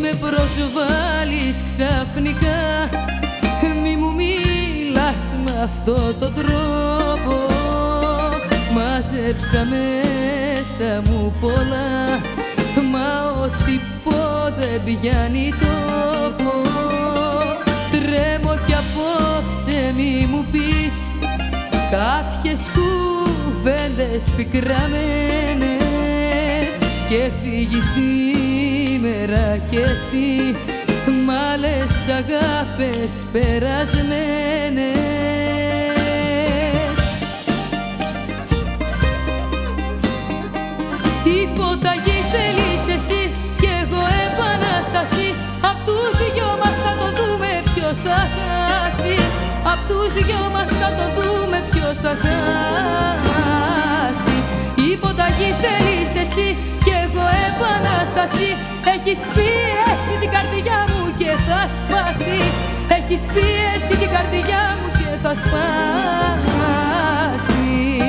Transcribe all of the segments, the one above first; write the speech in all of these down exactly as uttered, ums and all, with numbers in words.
με προσβάλλεις ξαφνικά, μη μου μιλάς με αυτό τον τρόπο. Μάζεψα μέσα μου πολλά, μα ό,τι πω δεν πιάνει τόπο. Τρέμω κι απόψε μη μου πεις κάποιες κουβέντες πικραμένες, και φύγει σήμερα κι εσύ μ' άλλες αγάπες περασμένες. Υποταγή θέλεις εσύ κι εγώ επανάσταση, απ' τους δυο μας θα το δούμε ποιος θα χάσει. Απ' τους δυο μας θα το δούμε ποιος θα χάσει. Υποταγή θέλεις εσύ κι εγώ επανάσταση, έχεις πιέσει την καρδιά μου και θα σπάσει. Έχεις πιέσει την καρδιά μου και θα σπάσει.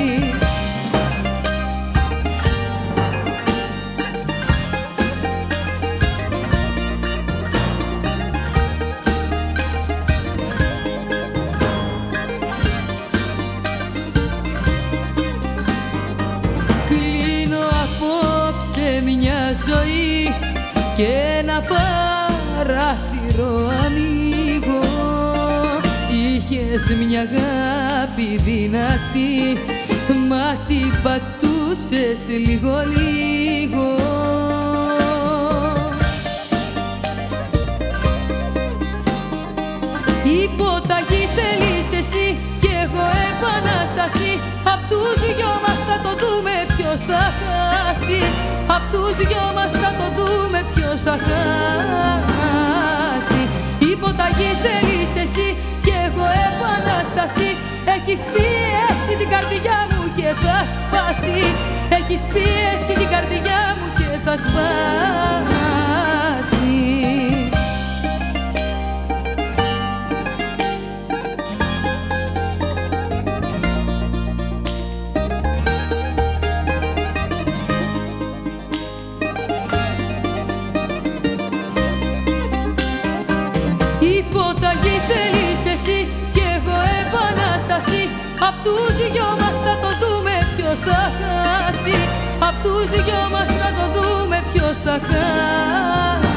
Μια ζωή και ένα παράθυρο ανοίγω. Είχες μια αγάπη δυνατή, μα την πατούσες λίγο λίγο. Υποταγή θέλεις εσύ κι εγώ επανάσταση, απ' τους δυο μας θα το δούμε ποιος θα χάσει. Απ' τους δυο μας θα το δούμε ποιος θα χάσει. Υποταγή θέλεις εσύ κι εγώ επανάσταση, έχεις πιέσει την καρδιά μου και θα σπάσει. Έχεις πιέσει την καρδιά μου και θα σπάσει. Υποταγή θέλεις εσύ κι εγώ επανάσταση, απ' τους δυο μας θα το δούμε ποιος θα χάσει. Απ' τους δυο μας θα το δούμε ποιος θα χάσει.